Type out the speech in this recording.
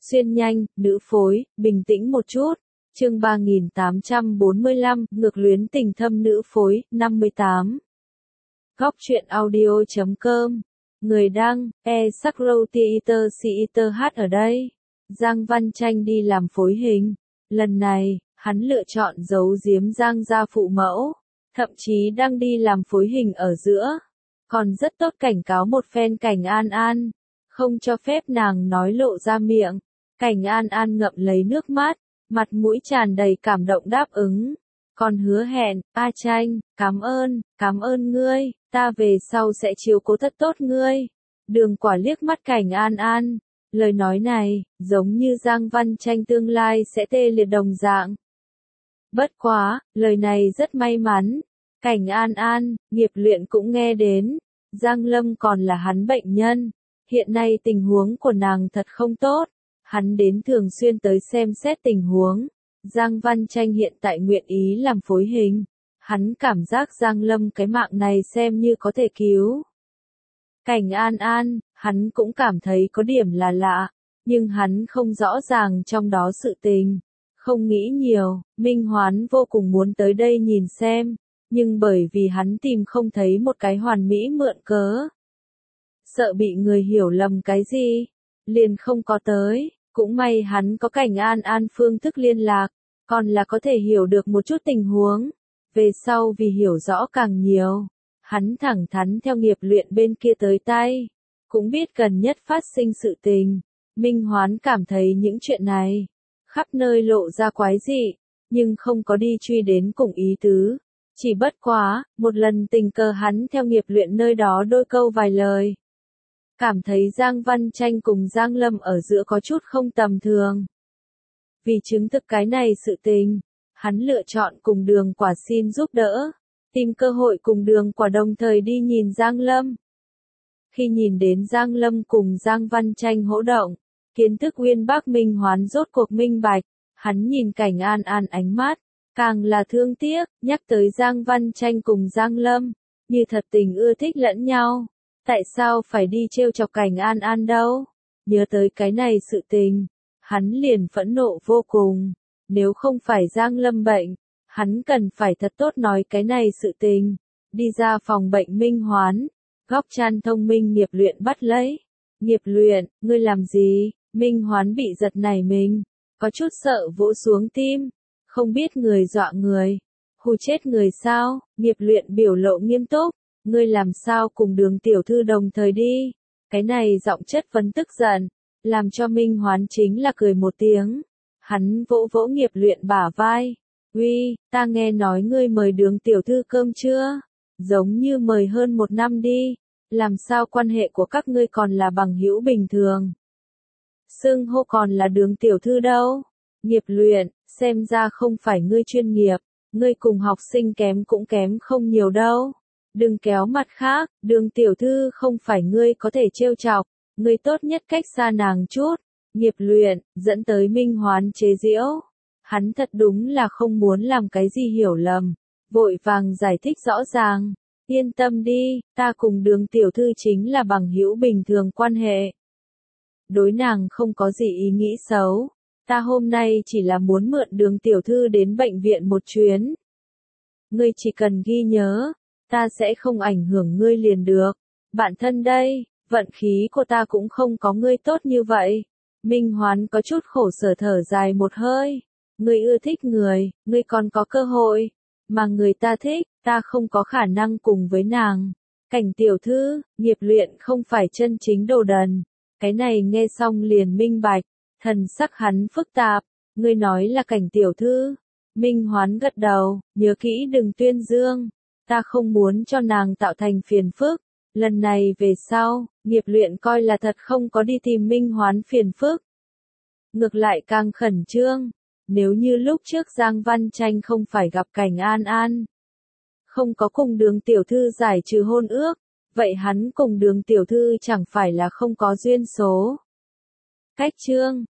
Xuyên nhanh, nữ phối, bình tĩnh một chút. Chương 3845, ngược luyến tình thâm nữ phối, 58. Góc truyện audio.com. Người đăng, Sakrotheater ở đây. Giang Văn Tranh đi làm phối hình. Lần này, hắn lựa chọn giấu giếm Giang gia phụ mẫu. Thậm chí đang đi làm phối hình ở giữa. Còn rất tốt cảnh cáo một phen Cảnh An An. Không cho phép nàng nói lộ ra miệng. Cảnh An An ngậm lấy nước mắt, mặt mũi tràn đầy cảm động đáp ứng. Còn hứa hẹn, A Tranh, cảm ơn ngươi, ta về sau sẽ chiếu cố thật tốt ngươi. Đường Quả liếc mắt Cảnh An An, lời nói này, giống như Giang Văn Tranh tương lai sẽ tê liệt đồng dạng. Bất quá, lời này rất may mắn. Cảnh An An, nghiệp luyện cũng nghe đến, Giang Lâm còn là hắn bệnh nhân. Hiện nay tình huống của nàng thật không tốt. Hắn đến thường xuyên tới xem xét tình huống. Giang Văn Tranh hiện tại nguyện ý làm phối hình. Hắn cảm giác Giang Lâm cái mạng này xem như có thể cứu. Cảnh An An, hắn cũng cảm thấy có điểm là lạ, nhưng hắn không rõ ràng trong đó sự tình. Không nghĩ nhiều, Minh Hoán vô cùng muốn tới đây nhìn xem, nhưng bởi vì hắn tìm không thấy một cái hoàn mỹ mượn cớ. Sợ bị người hiểu lầm cái gì, liền không có tới. Cũng may hắn có Cảnh An An phương thức liên lạc, còn là có thể hiểu được một chút tình huống. Về sau vì hiểu rõ càng nhiều, hắn thẳng thắn theo nghiệp luyện bên kia tới tay. Cũng biết gần nhất phát sinh sự tình. Minh Hoán cảm thấy những chuyện này khắp nơi lộ ra quái dị, nhưng không có đi truy đến cùng ý tứ. Chỉ bất quá, một lần tình cờ hắn theo nghiệp luyện nơi đó đôi câu vài lời. Cảm thấy Giang Văn Tranh cùng Giang Lâm ở giữa có chút không tầm thường. Vì chứng thực cái này sự tình, hắn lựa chọn cùng Đường Quả xin giúp đỡ, tìm cơ hội cùng Đường Quả đồng thời đi nhìn Giang Lâm. Khi nhìn đến Giang Lâm cùng Giang Văn Tranh hỗ động, kiến thức uyên bác Minh Hoán rốt cuộc minh bạch, hắn nhìn Cảnh An An ánh mắt, càng là thương tiếc, nhắc tới Giang Văn Tranh cùng Giang Lâm, như thật tình ưa thích lẫn nhau. Tại sao phải đi trêu chọc Cảnh An An đâu? Nhớ tới cái này sự tình, hắn liền phẫn nộ vô cùng. Nếu không phải Giang Lâm bệnh, hắn cần phải thật tốt nói cái này sự tình. Đi ra phòng bệnh Minh Hoán, góc chan thông minh nghiệp luyện bắt lấy. Nghiệp luyện, ngươi làm gì? Minh Hoán bị giật nảy mình, có chút sợ vỗ xuống tim. Không biết người dọa người, hù chết người sao? Nghiệp luyện biểu lộ nghiêm túc. Ngươi làm sao cùng Đường tiểu thư đồng thời đi? Cái này giọng chất vấn tức giận, làm cho Minh Hoán chính là cười một tiếng. Hắn vỗ vỗ nghiệp luyện bả vai. Uy, ta nghe nói ngươi mời Đường tiểu thư cơm chưa? Giống như mời hơn 1 năm đi. Làm sao quan hệ của các ngươi còn là bằng hữu bình thường? Xưng hô còn là Đường tiểu thư đâu? Nghiệp luyện, xem ra không phải ngươi chuyên nghiệp. Ngươi cùng học sinh kém cũng kém không nhiều đâu. Đừng kéo mặt khác, Đường tiểu thư không phải ngươi có thể trêu chọc, ngươi tốt nhất cách xa nàng chút. Nghiệp luyện, dẫn tới Minh Hoán chế giễu. Hắn thật đúng là không muốn làm cái gì hiểu lầm, vội vàng giải thích rõ ràng. Yên tâm đi, ta cùng Đường tiểu thư chính là bằng hữu bình thường quan hệ. Đối nàng không có gì ý nghĩ xấu. Ta hôm nay chỉ là muốn mượn Đường tiểu thư đến bệnh viện một chuyến. Ngươi chỉ cần ghi nhớ, ta sẽ không ảnh hưởng ngươi liền được. Bạn thân đây, vận khí của ta cũng không có ngươi tốt như vậy. Minh Hoán có chút khổ sở thở dài một hơi. Ngươi ưa thích người, ngươi còn có cơ hội. Mà người ta thích, ta không có khả năng cùng với nàng. Cảnh tiểu thư, nghiệp luyện không phải chân chính đồ đần. Cái này nghe xong liền minh bạch. Thần sắc hắn phức tạp. Ngươi nói là Cảnh tiểu thư. Minh Hoán gật đầu, nhớ kỹ đừng tuyên dương. Ta không muốn cho nàng tạo thành phiền phức. Lần này về sau, nghiệp luyện coi là thật không có đi tìm Minh Hoán phiền phức. Ngược lại càng khẩn trương. Nếu như lúc trước Giang Văn Tranh không phải gặp Cảnh An An, không có cùng Đường tiểu thư giải trừ hôn ước, vậy hắn cùng Đường tiểu thư chẳng phải là không có duyên số. Cách chương